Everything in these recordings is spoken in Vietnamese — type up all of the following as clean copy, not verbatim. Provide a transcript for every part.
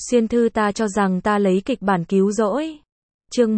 Xuyên thư ta cho rằng ta lấy kịch bản cứu rỗi. Chương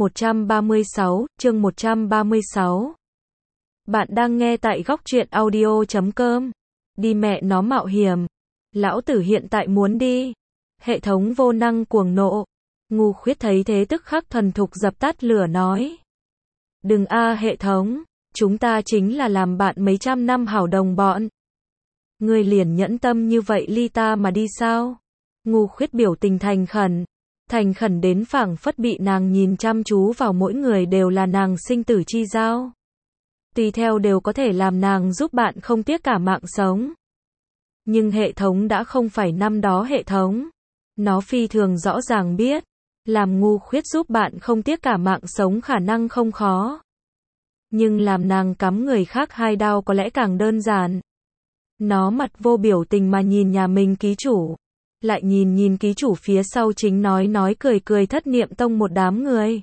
136. Bạn đang nghe tại góc truyện audio.com. Đi mẹ nó mạo hiểm. Lão tử hiện tại muốn đi. Hệ thống vô năng cuồng nộ. Ngu khuyết thấy thế tức khắc thuần thục dập tắt lửa nói. Đừng hệ thống. Chúng ta chính là làm bạn mấy trăm năm hảo đồng bọn. Ngươi liền nhẫn tâm như vậy ly ta mà đi sao? Ngu khuyết biểu tình thành khẩn đến phảng phất bị nàng nhìn chăm chú vào mỗi người đều là nàng sinh tử chi giao. Tùy theo đều có thể làm nàng giúp bạn không tiếc cả mạng sống. Nhưng hệ thống đã không phải năm đó hệ thống. Nó phi thường rõ ràng biết, làm ngu khuyết giúp bạn không tiếc cả mạng sống khả năng không khó. Nhưng làm nàng cắm người khác hai đao có lẽ càng đơn giản. Nó mặt vô biểu tình mà nhìn nhà mình ký chủ. Lại nhìn ký chủ phía sau chính nói cười thất niệm tông một đám người.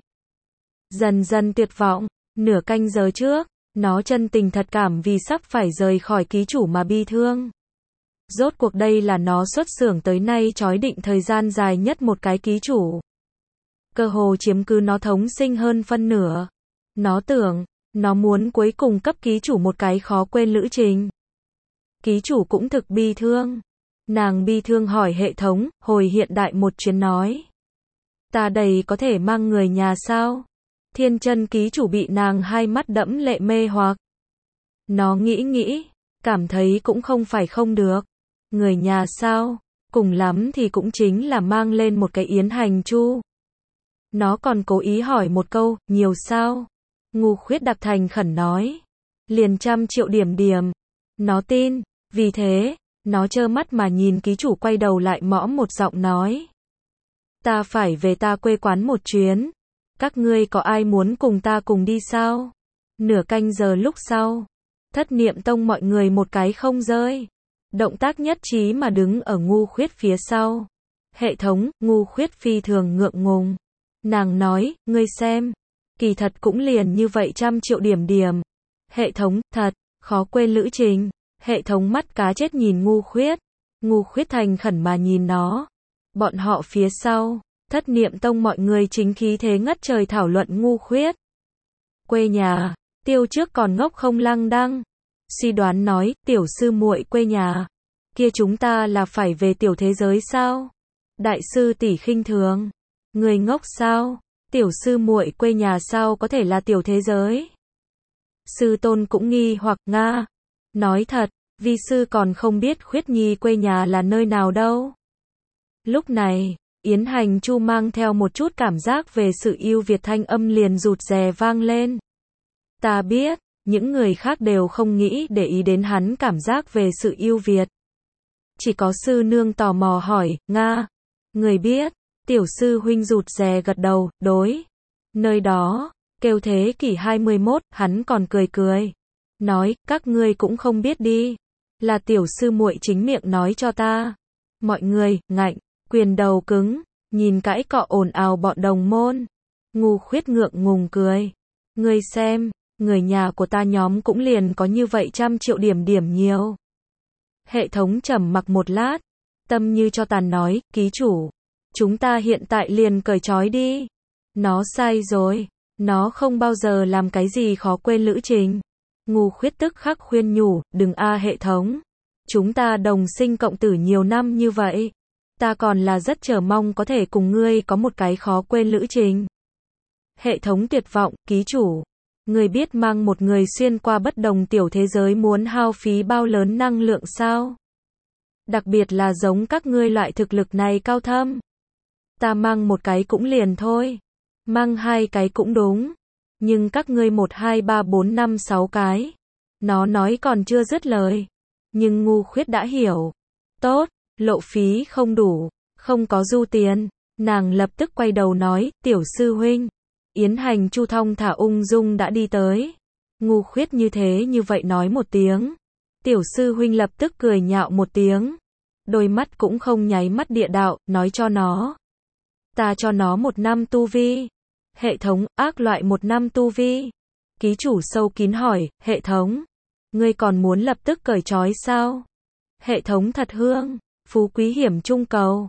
Dần dần tuyệt vọng, nửa canh giờ trước, nó chân tình thật cảm vì sắp phải rời khỏi ký chủ mà bi thương. Rốt cuộc đây là nó xuất xưởng tới nay chói định thời gian dài nhất một cái ký chủ. Cơ hồ chiếm cứ nó thống sinh hơn phân nửa. Nó tưởng, nó muốn cuối cùng cấp ký chủ một cái khó quên lữ trình. Ký chủ cũng thực bi thương. Nàng bi thương hỏi hệ thống, hồi hiện đại một chuyến nói. Ta đầy có thể mang người nhà sao? Thiên chân ký chủ bị nàng hai mắt đẫm lệ mê hoặc. Nó nghĩ, cảm thấy cũng không phải không được. Người nhà sao? Cùng lắm thì cũng chính là mang lên một cái yến hành chu. Nó còn cố ý hỏi một câu, nhiều sao? Ngu khuyết đặc thành khẩn nói. Liền 100 triệu điểm. Nó tin, vì thế, nó trơ mắt mà nhìn ký chủ quay đầu lại mõm một giọng nói. Ta phải về ta quê quán một chuyến. Các ngươi có ai muốn cùng ta cùng đi sao? Nửa canh giờ lúc sau, thất niệm tông mọi người một cái không rơi. Động tác nhất trí mà đứng ở ngu khuyết phía sau. Hệ thống, ngu khuyết phi thường ngượng ngùng. Nàng nói, ngươi xem. Kỳ thật cũng liền như vậy 100 triệu điểm. Hệ thống, thật, khó quên lữ trình. Hệ thống mắt cá chết nhìn ngu khuyết. Ngu khuyết thành khẩn mà nhìn nó. Bọn họ phía sau, thất niệm tông mọi người chính khí thế ngất trời thảo luận ngu khuyết. Quê nhà, tiêu trước còn ngốc không lăng đăng. Suy đoán nói, tiểu sư muội quê nhà. Kia chúng ta là phải về tiểu thế giới sao? Đại sư tỷ khinh thường. Người ngốc sao? Tiểu sư muội quê nhà sao có thể là tiểu thế giới? Sư tôn cũng nghi hoặc nga. Nói thật, vi sư còn không biết khuyết nhi quê nhà là nơi nào đâu. Lúc này, yến hành chu mang theo một chút cảm giác về sự ưu việt thanh âm liền rụt rè vang lên. Ta biết, những người khác đều không nghĩ để ý đến hắn cảm giác về sự ưu việt. Chỉ có sư nương tò mò hỏi, nga, người biết, tiểu sư huynh rụt rè gật đầu, đối. Nơi đó, kêu thế kỷ 21, hắn còn cười. Nói, các ngươi cũng không biết đi. Là tiểu sư muội chính miệng nói cho ta. Mọi người, ngạnh, quyền đầu cứng, nhìn cãi cọ ồn ào bọn đồng môn. Ngu khuyết ngượng ngùng cười. Ngươi xem, người nhà của ta nhóm cũng liền có như vậy 100 triệu điểm nhiều. Hệ thống trầm mặc một lát. Tâm như cho tàn nói, ký chủ. Chúng ta hiện tại liền cởi trói đi. Nó sai rồi. Nó không bao giờ làm cái gì khó quên lữ trình. Ngu khuyết tức khắc khuyên nhủ, đừng hệ thống. Chúng ta đồng sinh cộng tử nhiều năm như vậy. Ta còn là rất chờ mong có thể cùng ngươi có một cái khó quên lữ trình. Hệ thống tuyệt vọng, ký chủ. Ngươi biết mang một người xuyên qua bất đồng tiểu thế giới muốn hao phí bao lớn năng lượng sao? Đặc biệt là giống các ngươi loại thực lực này cao thâm. Ta mang một cái cũng liền thôi. Mang hai cái cũng đúng. Nhưng các ngươi 1, 2, 3, 4, 5, 6 cái. Nó nói còn chưa dứt lời. Nhưng ngu khuyết đã hiểu. Tốt, lộ phí không đủ, không có dư tiền. Nàng lập tức quay đầu nói, tiểu sư huynh. Yến hành chu thong thả ung dung đã đi tới. Ngu khuyết như vậy nói một tiếng. Tiểu sư huynh lập tức cười nhạo một tiếng. Đôi mắt cũng không nháy mắt địa đạo, nói cho nó. Ta cho nó 1 năm tu vi. Hệ thống, ác loại 1 năm tu vi. Ký chủ sâu kín hỏi, hệ thống. Ngươi còn muốn lập tức cởi trói sao? Hệ thống thật hương, phú quý hiểm trung cầu.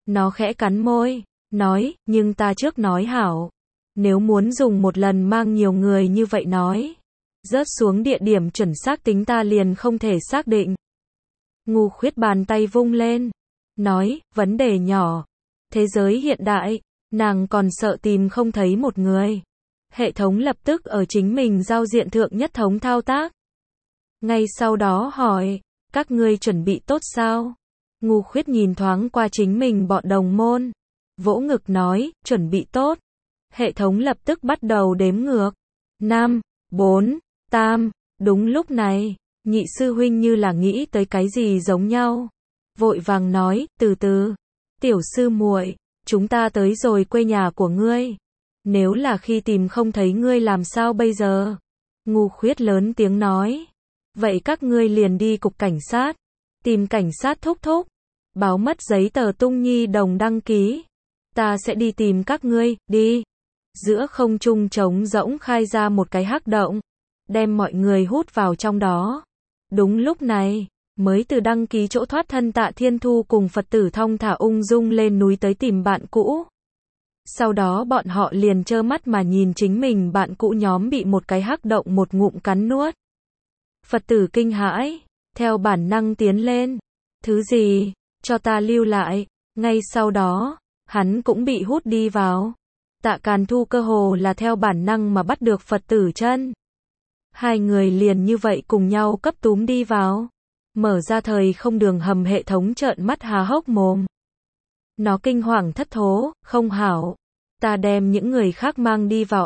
Nó khẽ cắn môi, nói, nhưng ta trước nói hảo. Nếu muốn dùng một lần mang nhiều người như vậy nói. Rớt xuống địa điểm chuẩn xác tính ta liền không thể xác định. Ngu Khuyết bàn tay vung lên. Nói, vấn đề nhỏ. Thế giới hiện đại, nàng còn sợ tìm không thấy một người. Hệ thống lập tức ở chính mình giao diện thượng nhất thống thao tác. Ngay sau đó hỏi, các ngươi chuẩn bị tốt sao? Ngu Khuyết nhìn thoáng qua chính mình bọn đồng môn. Vỗ ngực nói, chuẩn bị tốt. Hệ thống lập tức bắt đầu đếm ngược. 5, 4, 3, đúng lúc này, nhị sư huynh như là nghĩ tới cái gì giống nhau. Vội vàng nói, từ từ. Tiểu sư muội, chúng ta tới rồi quê nhà của ngươi. Nếu là khi tìm không thấy ngươi làm sao bây giờ? Ngu Khuyết lớn tiếng nói. Vậy các ngươi liền đi cục cảnh sát. Tìm cảnh sát thúc thúc. Báo mất giấy tờ tung nhi đồng đăng ký. Ta sẽ đi tìm các ngươi, đi. Giữa không trung trống rỗng khai ra một cái hắc động. Đem mọi người hút vào trong đó. Đúng lúc này, mới từ đăng ký chỗ thoát thân Tạ Thiên Thu cùng Phật tử thong thả ung dung lên núi tới tìm bạn cũ. Sau đó bọn họ liền trơ mắt mà nhìn chính mình bạn cũ nhóm bị một cái hắc động một ngụm cắn nuốt. Phật tử kinh hãi, theo bản năng tiến lên. Thứ gì, cho ta lưu lại. Ngay sau đó, hắn cũng bị hút đi vào. Tạ Càn Thu cơ hồ là theo bản năng mà bắt được Phật tử chân. Hai người liền như vậy cùng nhau cấp túm đi vào. Mở ra thời không đường hầm hệ thống trợn mắt há hốc mồm. Nó kinh hoàng thất thố, không hảo. Ta đem những người khác mang đi vào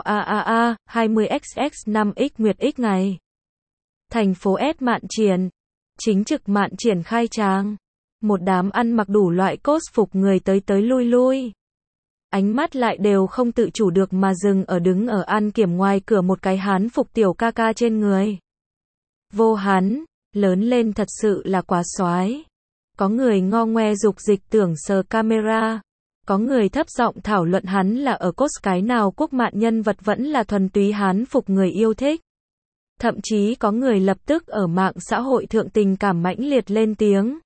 20XX5X Nguyệt X ngày. Thành phố S Mạn Triển. Chính trực Mạn Triển khai tràng. Một đám ăn mặc đủ loại cos phục người tới tới lui lui. Ánh mắt lại đều không tự chủ được mà dừng ở đứng ở an kiểm ngoài cửa một cái hán phục tiểu ca ca trên người. Vô hắn, lớn lên thật sự là quá soái. Có người ngo ngoe dục dịch tưởng sờ camera. Có người thấp giọng thảo luận hắn là ở cos cái nào quốc mạn nhân vật vẫn là thuần túy hán phục người yêu thích. Thậm chí có người lập tức ở mạng xã hội thượng tình cảm mãnh liệt lên tiếng.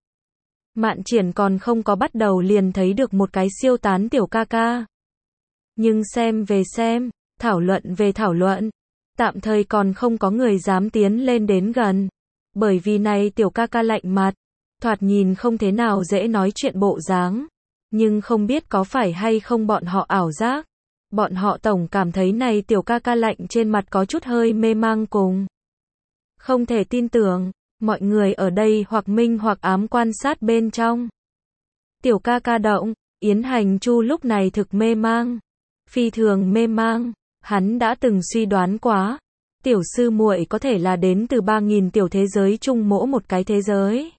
Mạn Triển còn không có bắt đầu liền thấy được một cái siêu tán tiểu ca ca. Nhưng xem về xem, thảo luận về thảo luận, tạm thời còn không có người dám tiến lên đến gần. Bởi vì này tiểu ca ca lạnh mặt, thoạt nhìn không thế nào dễ nói chuyện bộ dáng. Nhưng không biết có phải hay không bọn họ ảo giác. Bọn họ tổng cảm thấy này tiểu ca ca lạnh trên mặt có chút hơi mê mang cùng. Không thể tin tưởng, mọi người ở đây hoặc minh hoặc ám quan sát bên trong. Tiểu ca ca động, Yến Hành Chu lúc này thực mê mang. Phi thường mê mang, hắn đã từng suy đoán quá. Tiểu sư muội có thể là đến từ 3000 tiểu thế giới chung mỗi một cái thế giới.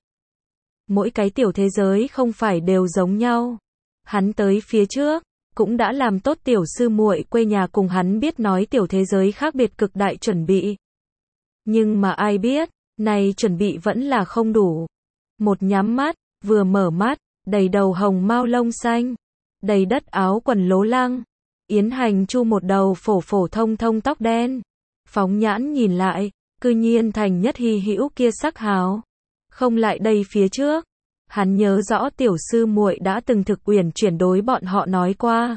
Mỗi cái tiểu thế giới không phải đều giống nhau. Hắn tới phía trước, cũng đã làm tốt tiểu sư muội quê nhà cùng hắn biết nói tiểu thế giới khác biệt cực đại chuẩn bị. Nhưng mà ai biết, này chuẩn bị vẫn là không đủ. Một nhắm mắt, vừa mở mắt, đầy đầu hồng mao lông xanh, đầy đất áo quần lố lăng. Yến Hành Chu một đầu phổ phổ thông thông tóc đen. Phóng nhãn nhìn lại, cư nhiên thành nhất hy hữu kia sắc hào. Không lại đây phía trước. Hắn nhớ rõ tiểu sư muội đã từng thực uyển chuyển đối bọn họ nói qua.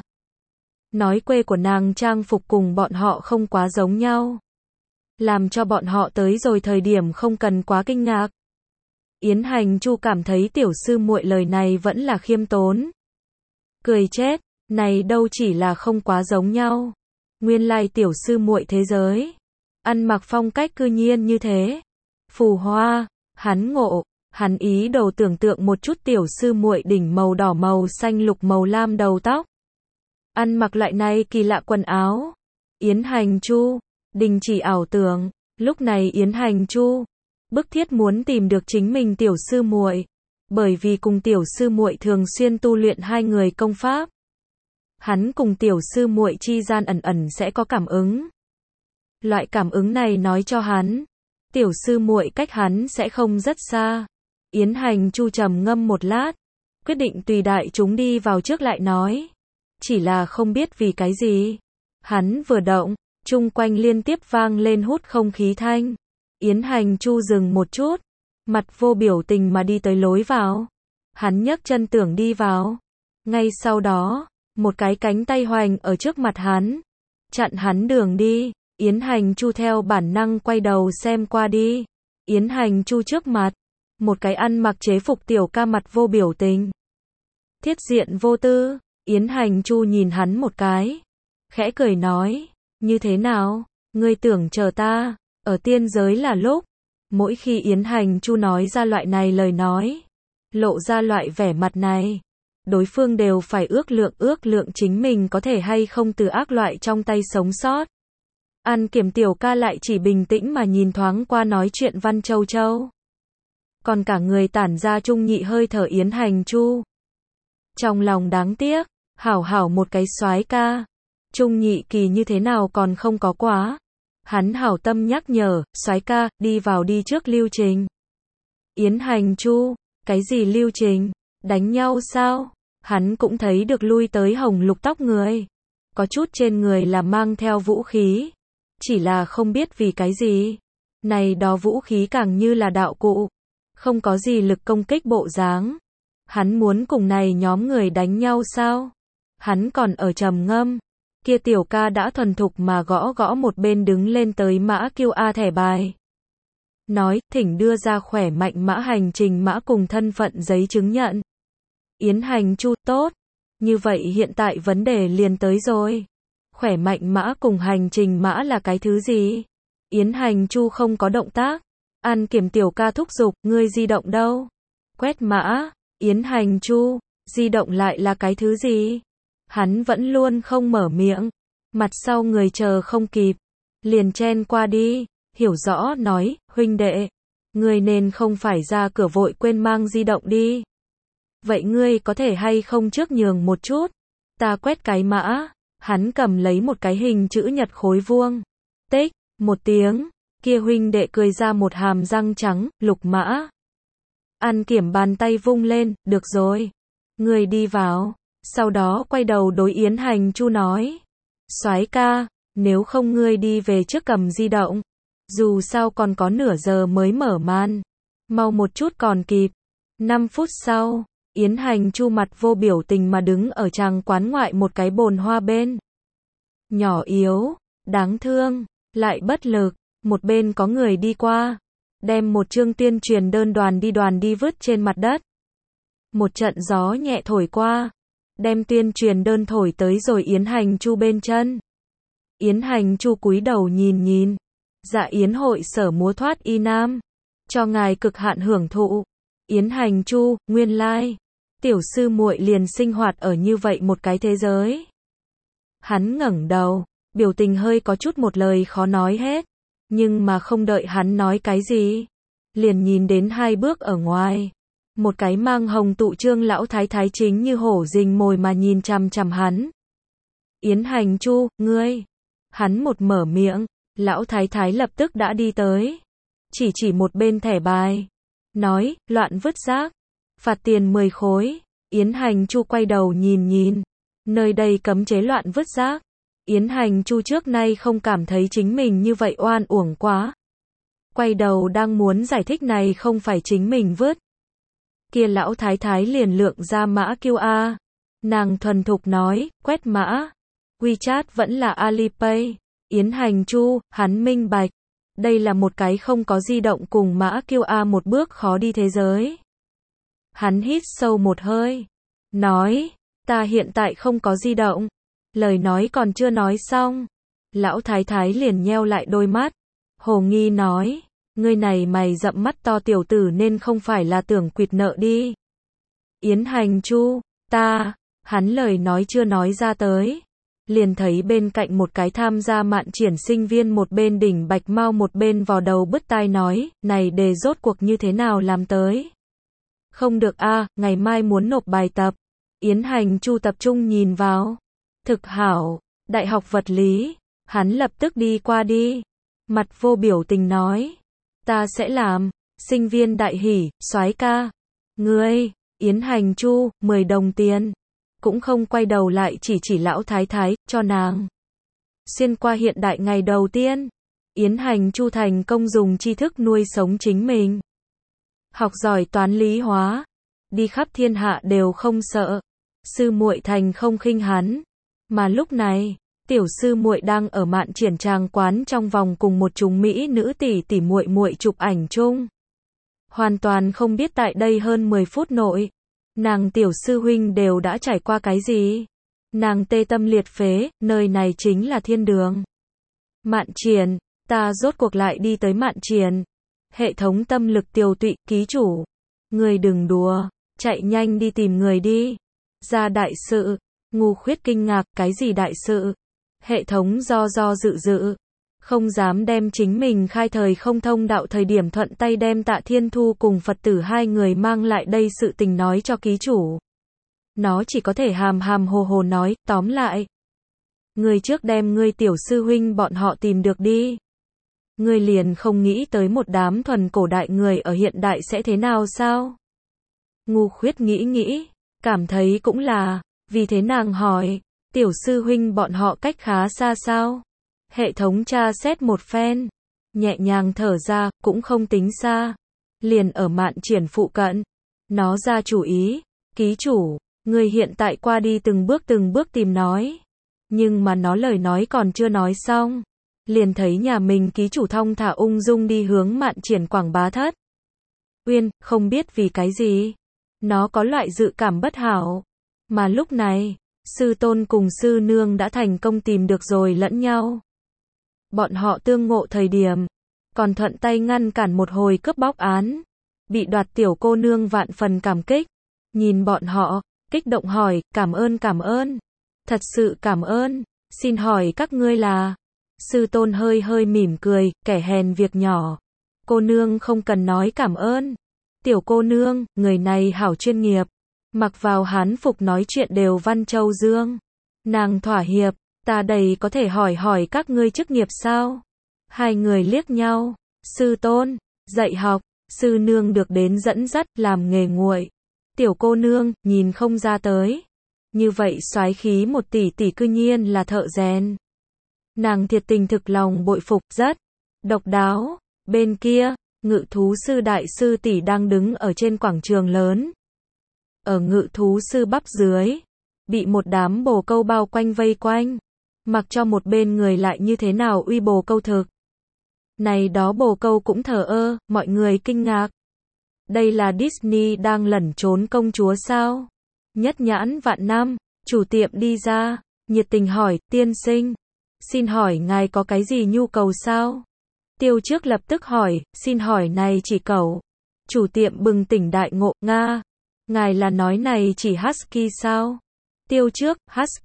Nói quê của nàng trang phục cùng bọn họ không quá giống nhau. Làm cho bọn họ tới rồi thời điểm không cần quá kinh ngạc. Yến Hành Chu cảm thấy tiểu sư muội lời này vẫn là khiêm tốn. Cười chết, này đâu chỉ là không quá giống nhau. Nguyên lai tiểu sư muội thế giới. Ăn mặc phong cách cư nhiên như thế. Phù hoa, hắn ngộ, hắn ý đồ tưởng tượng một chút tiểu sư muội đỉnh màu đỏ màu xanh lục màu lam đầu tóc. Ăn mặc loại này kỳ lạ quần áo. Yến Hành Chu, đình chỉ ảo tưởng, lúc này Yến Hành Chu bức thiết muốn tìm được chính mình tiểu sư muội, bởi vì cùng tiểu sư muội thường xuyên tu luyện hai người công pháp. Hắn cùng tiểu sư muội chi gian ẩn ẩn sẽ có cảm ứng. Loại cảm ứng này nói cho hắn, tiểu sư muội cách hắn sẽ không rất xa. Yến Hành Chu trầm ngâm một lát, quyết định tùy đại chúng đi vào trước lại nói. Chỉ là không biết vì cái gì. Hắn vừa động, chung quanh liên tiếp vang lên hút không khí thanh. Yến Hành Chu dừng một chút, mặt vô biểu tình mà đi tới lối vào. Hắn nhấc chân tưởng đi vào. Ngay sau đó, một cái cánh tay hoành ở trước mặt hắn, chặn hắn đường đi. Yến Hành Chu theo bản năng quay đầu xem qua đi. Yến Hành Chu trước mặt, một cái ăn mặc chế phục tiểu ca mặt vô biểu tình, thiết diện vô tư. Yến Hành Chu nhìn hắn một cái, khẽ cười nói, như thế nào, ngươi tưởng chờ ta ở tiên giới là lúc. Mỗi khi Yến Hành Chu nói ra loại này lời nói, lộ ra loại vẻ mặt này, đối phương đều phải ước lượng chính mình có thể hay không từ ác loại trong tay sống sót. An Kiểm tiểu ca lại chỉ bình tĩnh mà nhìn thoáng qua nói chuyện Văn Châu Châu. Còn cả người tản ra trung nhị hơi thở Yến Hành Chu. Trong lòng đáng tiếc, hảo một cái soái ca, trung nhị kỳ như thế nào còn không có quá. Hắn hảo tâm nhắc nhở, soái ca, đi vào đi trước lưu trình. Yến Hành Chu, cái gì lưu trình? Đánh nhau sao? Hắn cũng thấy được lui tới hồng lục tóc người. Có chút trên người là mang theo vũ khí. Chỉ là không biết vì cái gì. Này đó vũ khí càng như là đạo cụ. Không có gì lực công kích bộ dáng. Hắn muốn cùng này nhóm người đánh nhau sao? Hắn còn ở trầm ngâm. Kia tiểu ca đã thuần thục mà gõ một bên đứng lên tới mã QA thẻ bài. Nói, thỉnh đưa ra khỏe mạnh mã hành trình mã cùng thân phận giấy chứng nhận. Yến Hành Chu, tốt. Như vậy hiện tại vấn đề liền tới rồi. Khỏe mạnh mã cùng hành trình mã là cái thứ gì? Yến Hành Chu không có động tác. An Kiểm tiểu ca thúc giục, ngươi di động đâu? Quét mã. Yến Hành Chu, di động lại là cái thứ gì? Hắn vẫn luôn không mở miệng. Mặt sau người chờ không kịp. Liền chen qua đi. Hiểu rõ nói, huynh đệ. Ngươi nên không phải ra cửa vội quên mang di động đi. Vậy ngươi có thể hay không trước nhường một chút? Ta quét cái mã. Hắn cầm lấy một cái hình chữ nhật khối vuông. Tích, một tiếng. Kia huynh đệ cười ra một hàm răng trắng, lục mã. An Kiểm bàn tay vung lên, được rồi. Ngươi đi vào. Sau đó quay đầu đối Yến Hành Chu nói. Soái ca, nếu không ngươi đi về trước cầm di động. Dù sao còn có nửa giờ mới mở màn. Mau một chút còn kịp. 5 phút sau, Yến Hành Chu mặt vô biểu tình mà đứng ở tràng quán ngoại một cái bồn hoa bên. Nhỏ yếu, đáng thương, lại bất lực. Một bên có người đi qua. Đem một chương tuyên truyền đơn đoàn đi vứt trên mặt đất. Một trận gió nhẹ thổi qua. Đem tuyên truyền đơn thổi tới rồi Yến Hành Chu bên chân. Yến Hành Chu cúi đầu nhìn. Dạ Yến hội sở múa thoát y nam. Cho ngài cực hạn hưởng thụ. Yến Hành Chu, nguyên lai. Tiểu sư muội liền sinh hoạt ở như vậy một cái thế giới. Hắn ngẩng đầu. Biểu tình hơi có chút một lời khó nói hết. Nhưng mà không đợi hắn nói cái gì. Liền nhìn đến 2 bước ở ngoài. Một cái mang hồng tụ trương lão thái thái chính như hổ rình mồi mà nhìn chằm chằm hắn. Yến Hành Chu, ngươi. Hắn một mở miệng. Lão thái thái lập tức đã đi tới. Chỉ một bên thẻ bài. Nói, loạn vứt rác. Phạt tiền 10 khối. Yến Hành Chu quay đầu nhìn. Nơi đây cấm chế loạn vứt rác. Yến Hành Chu trước nay không cảm thấy chính mình như vậy oan uổng quá. Quay đầu đang muốn giải thích này không phải chính mình vứt. Kia lão thái thái liền lượng ra mã QA. Nàng thuần thục nói, quét mã. WeChat vẫn là Alipay. Yến Hành Chu, hắn minh bạch. Đây là một cái không có di động cùng mã QA một bước khó đi thế giới. Hắn hít sâu một hơi. Nói, ta hiện tại không có di động. Lời nói còn chưa nói xong. Lão thái thái liền nheo lại đôi mắt. Hồ nghi nói, ngươi này mày rậm mắt to tiểu tử nên không phải là tưởng quỵt nợ đi. Yến Hành Chu, ta, hắn lời nói chưa nói ra tới. Liền thấy bên cạnh một cái tham gia mạn triển sinh viên một bên đỉnh bạch mau một bên vò đầu bứt tai nói, này đề rốt cuộc như thế nào làm tới. Không được a, ngày mai muốn nộp bài tập. Yến Hành Chu tập trung nhìn vào. Thực hảo, đại học vật lý. Hắn lập tức đi qua đi. Mặt vô biểu tình nói. Ta sẽ làm. Sinh viên đại hỉ, soái ca. Ngươi, Yến Hành Chu, 10 đồng tiền. Cũng không quay đầu lại chỉ lão thái thái, cho nàng. Xuyên qua hiện đại ngày đầu tiên. Yến Hành Chu thành công dùng tri thức nuôi sống chính mình. Học giỏi toán lý hóa. Đi khắp thiên hạ đều không sợ. Sư muội thành không khinh hắn. Mà lúc này, tiểu sư muội đang ở Mạn Triển Tràng quán trong vòng cùng một chúng mỹ nữ tỷ tỷ muội muội chụp ảnh chung. Hoàn toàn không biết tại đây hơn 10 phút nội, nàng tiểu sư huynh đều đã trải qua cái gì. Nàng tê tâm liệt phế, nơi này chính là thiên đường. Mạn Triển, ta rốt cuộc lại đi tới Mạn Triển. Hệ thống tâm lực tiêu tụy, ký chủ. Người đừng đùa, chạy nhanh đi tìm người đi. Ra đại sự. Ngu Khuyết kinh ngạc, cái gì đại sự? Hệ thống do dự dự. Không dám đem chính mình khai thời không thông đạo thời điểm thuận tay đem Tạ Thiên Thu cùng Phật tử hai người mang lại đây sự tình nói cho ký chủ. Nó chỉ có thể hàm hàm hồ hồ nói, tóm lại. Người trước đem ngươi tiểu sư huynh bọn họ tìm được đi. Ngươi liền không nghĩ tới một đám thuần cổ đại người ở hiện đại sẽ thế nào sao? Ngu Khuyết nghĩ, cảm thấy cũng là, vì thế nàng hỏi, tiểu sư huynh bọn họ cách khá xa sao? Hệ thống tra xét một phen, nhẹ nhàng thở ra, cũng không tính xa. Liền ở Mạn Triển phụ cận. Nó ra chủ ý, ký chủ, người hiện tại qua đi từng bước tìm nói. Nhưng mà nó lời nói còn chưa nói xong. Liền thấy nhà mình ký chủ thong thả ung dung đi hướng Mạn Triển Quảng Bá Thất. Uyên, không biết vì cái gì. Nó có loại dự cảm bất hảo. Mà lúc này, sư tôn cùng sư nương đã thành công tìm được rồi lẫn nhau. Bọn họ tương ngộ thời điểm, còn thuận tay ngăn cản một hồi cướp bóc án. Bị đoạt tiểu cô nương vạn phần cảm kích. Nhìn bọn họ, kích động hỏi, cảm ơn. Thật sự cảm ơn, xin hỏi các ngươi là... Sư tôn hơi mỉm cười, kẻ hèn việc nhỏ. Cô nương không cần nói cảm ơn. Tiểu cô nương, người này hảo chuyên nghiệp. Mặc vào hán phục nói chuyện đều văn châu dương. Nàng thỏa hiệp, ta đây có thể hỏi các ngươi chức nghiệp sao? Hai người liếc nhau, sư tôn, dạy học, sư nương được đến dẫn dắt làm nghề nguội. Tiểu cô nương, nhìn không ra tới. Như vậy soái khí một tỷ tỷ cư nhiên là thợ rèn. Nàng thiệt tình thực lòng bội phục, rất độc đáo. Bên kia, ngự thú sư đại sư tỷ đang đứng ở trên quảng trường lớn. Ở ngự thú sư bắp dưới, bị một đám bồ câu bao quanh vây quanh. Mặc cho một bên người lại như thế nào uy bồ câu thực. Này đó bồ câu cũng thờ ơ, mọi người kinh ngạc. Đây là Disney đang lẩn trốn công chúa sao? Nhất nhãn vạn năm, chủ tiệm đi ra, nhiệt tình hỏi, tiên sinh. Xin hỏi ngài có cái gì nhu cầu sao? Tiêu trước lập tức hỏi, xin hỏi này chỉ cẩu. Chủ tiệm bừng tỉnh đại ngộ, Nga. Ngài là nói này chỉ Husky sao? Tiêu trước,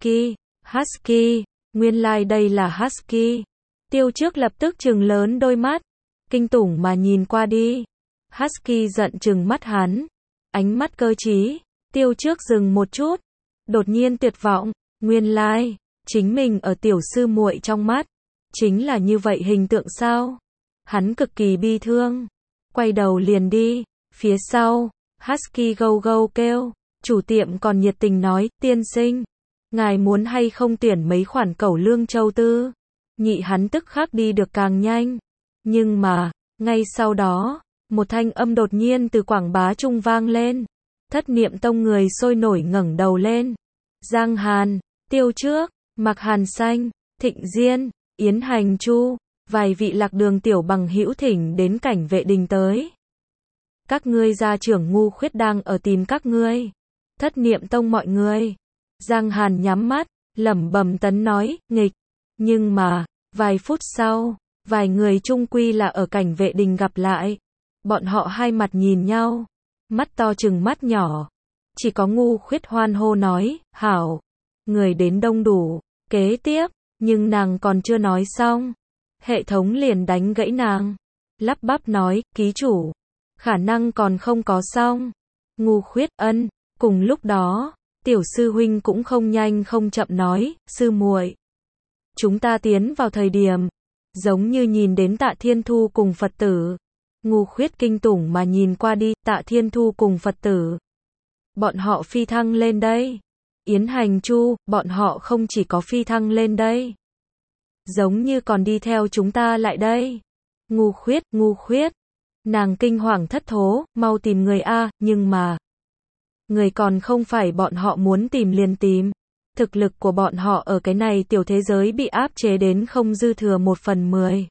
Husky, nguyên lai đây là Husky. Tiêu trước lập tức trừng lớn đôi mắt, kinh tủng mà nhìn qua đi. Husky giận trừng mắt hắn, ánh mắt cơ trí. Tiêu trước dừng một chút, đột nhiên tuyệt vọng, nguyên lai, chính mình ở tiểu sư muội trong mắt, chính là như vậy hình tượng sao? Hắn cực kỳ bi thương, quay đầu liền đi, phía sau, Husky gâu kêu, chủ tiệm còn nhiệt tình nói, tiên sinh, ngài muốn hay không tuyển mấy khoản cẩu lương châu tư? Nhị hắn tức khắc đi được càng nhanh, nhưng mà, ngay sau đó, một thanh âm đột nhiên từ quảng bá trung vang lên. Thất niệm tông người sôi nổi ngẩng đầu lên. Giang Hàn, Tiêu Trước, Mạc Hàn Xanh, Thịnh Diên, Yến Hành Chu, vài vị lạc đường tiểu bằng hữu thỉnh đến cảnh vệ đình tới. Các ngươi gia trưởng Ngu Khuyết đang ở tìm các ngươi. Thất niệm tông mọi người. Giang Hàn nhắm mắt, lẩm bẩm tấn nói, nghịch. Nhưng mà, vài phút sau, vài người chung quy là ở cảnh vệ đình gặp lại. Bọn họ hai mặt nhìn nhau, mắt to chừng mắt nhỏ. Chỉ có Ngu Khuyết hoan hô nói, hảo. Người đến đông đủ, kế tiếp, nhưng nàng còn chưa nói xong. Hệ thống liền đánh gãy nàng. Lắp bắp nói, ký chủ. Khả năng còn không có xong. Ngu Khuyết ân, cùng lúc đó, tiểu sư huynh cũng không nhanh không chậm nói, sư muội. Chúng ta tiến vào thời điểm, giống như nhìn đến Tạ Thiên Thu cùng Phật tử. Ngu Khuyết kinh tủng mà nhìn qua đi, Tạ Thiên Thu cùng Phật tử. Bọn họ phi thăng lên đây. Yến Hành Chu, bọn họ không chỉ có phi thăng lên đây. Giống như còn đi theo chúng ta lại đây. Ngu Khuyết. Nàng kinh hoàng thất thố, mau tìm người a, nhưng mà. Người còn không phải bọn họ muốn tìm liền tìm. Thực lực của bọn họ ở cái này tiểu thế giới bị áp chế đến không dư thừa 1/10.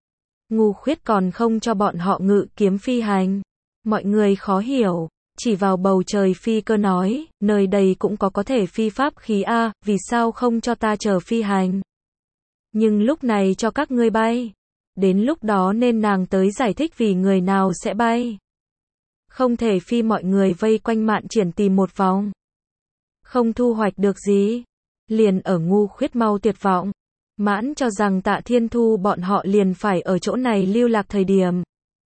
Ngu khuyết còn không cho bọn họ ngự kiếm phi hành. Mọi người khó hiểu, chỉ vào bầu trời phi cơ nói, nơi đây cũng có thể phi pháp khí a, vì sao không cho ta chờ phi hành? Nhưng lúc này cho các ngươi bay. Đến lúc đó nên nàng tới giải thích vì người nào sẽ bay. Không thể phi, mọi người vây quanh Mạn Triển tìm một vòng. Không thu hoạch được gì. Liền ở ngu khuyết mau tuyệt vọng. Mãn cho rằng Tạ Thiên Thu bọn họ liền phải ở chỗ này lưu lạc thời điểm.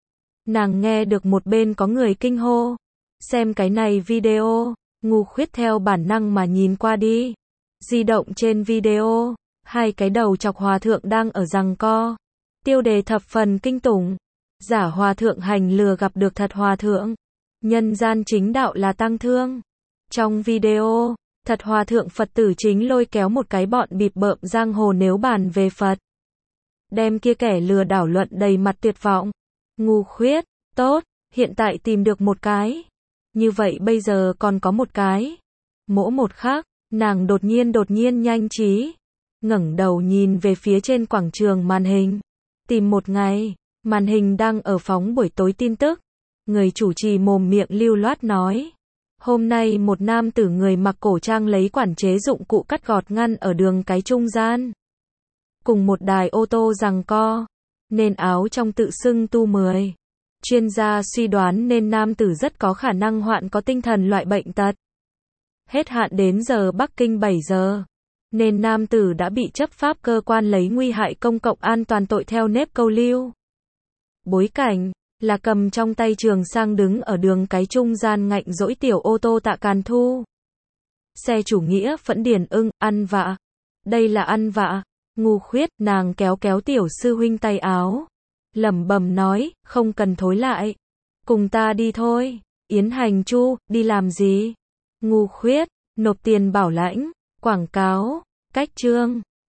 Nàng nghe được một bên có người kinh hô. Xem cái này video. Ngu khuyết theo bản năng mà nhìn qua đi. Di động trên video. Hai cái đầu chọc hòa thượng đang ở giằng co. Tiêu đề thập phần kinh tủng. Giả hòa thượng hành lừa gặp được thật hòa thượng. Nhân gian chính đạo là tăng thương. Trong video, thật hòa thượng Phật tử chính lôi kéo một cái bọn bịp bợm giang hồ nếu bàn về Phật. Đem kia kẻ lừa đảo luận đầy mặt tuyệt vọng. Ngu khuyết, tốt, hiện tại tìm được một cái. Như vậy bây giờ còn có một cái. Mỗ một khác, nàng đột nhiên nhanh trí. Ngẩng đầu nhìn về phía trên quảng trường màn hình. Tìm một ngày, màn hình đang ở phóng buổi tối tin tức. Người chủ trì mồm miệng lưu loát nói. Hôm nay một nam tử người mặc cổ trang lấy quản chế dụng cụ cắt gọt ngăn ở đường cái trung gian. Cùng một đài ô tô giằng co. Nên áo trong tự xưng tu 10. Chuyên gia suy đoán nên nam tử rất có khả năng hoạn có tinh thần loại bệnh tật. Hết hạn đến giờ Bắc Kinh 7 giờ. Nên nam tử đã bị chấp pháp cơ quan lấy nguy hại công cộng an toàn tội theo nếp câu lưu. Bối cảnh là cầm trong tay trường sang đứng ở đường cái trung gian ngạnh dỗi tiểu ô tô Tạ Càn Thu. Xe chủ nghĩa Phẫn Điền Ưng, ăn vạ. Đây là ăn vạ. Ngu khuyết, nàng kéo kéo tiểu sư huynh tay áo. Lẩm bẩm nói, không cần thối lại. Cùng ta đi thôi. Yến Hành Chu, đi làm gì? Ngu khuyết, nộp tiền bảo lãnh, quảng cáo, cách chương.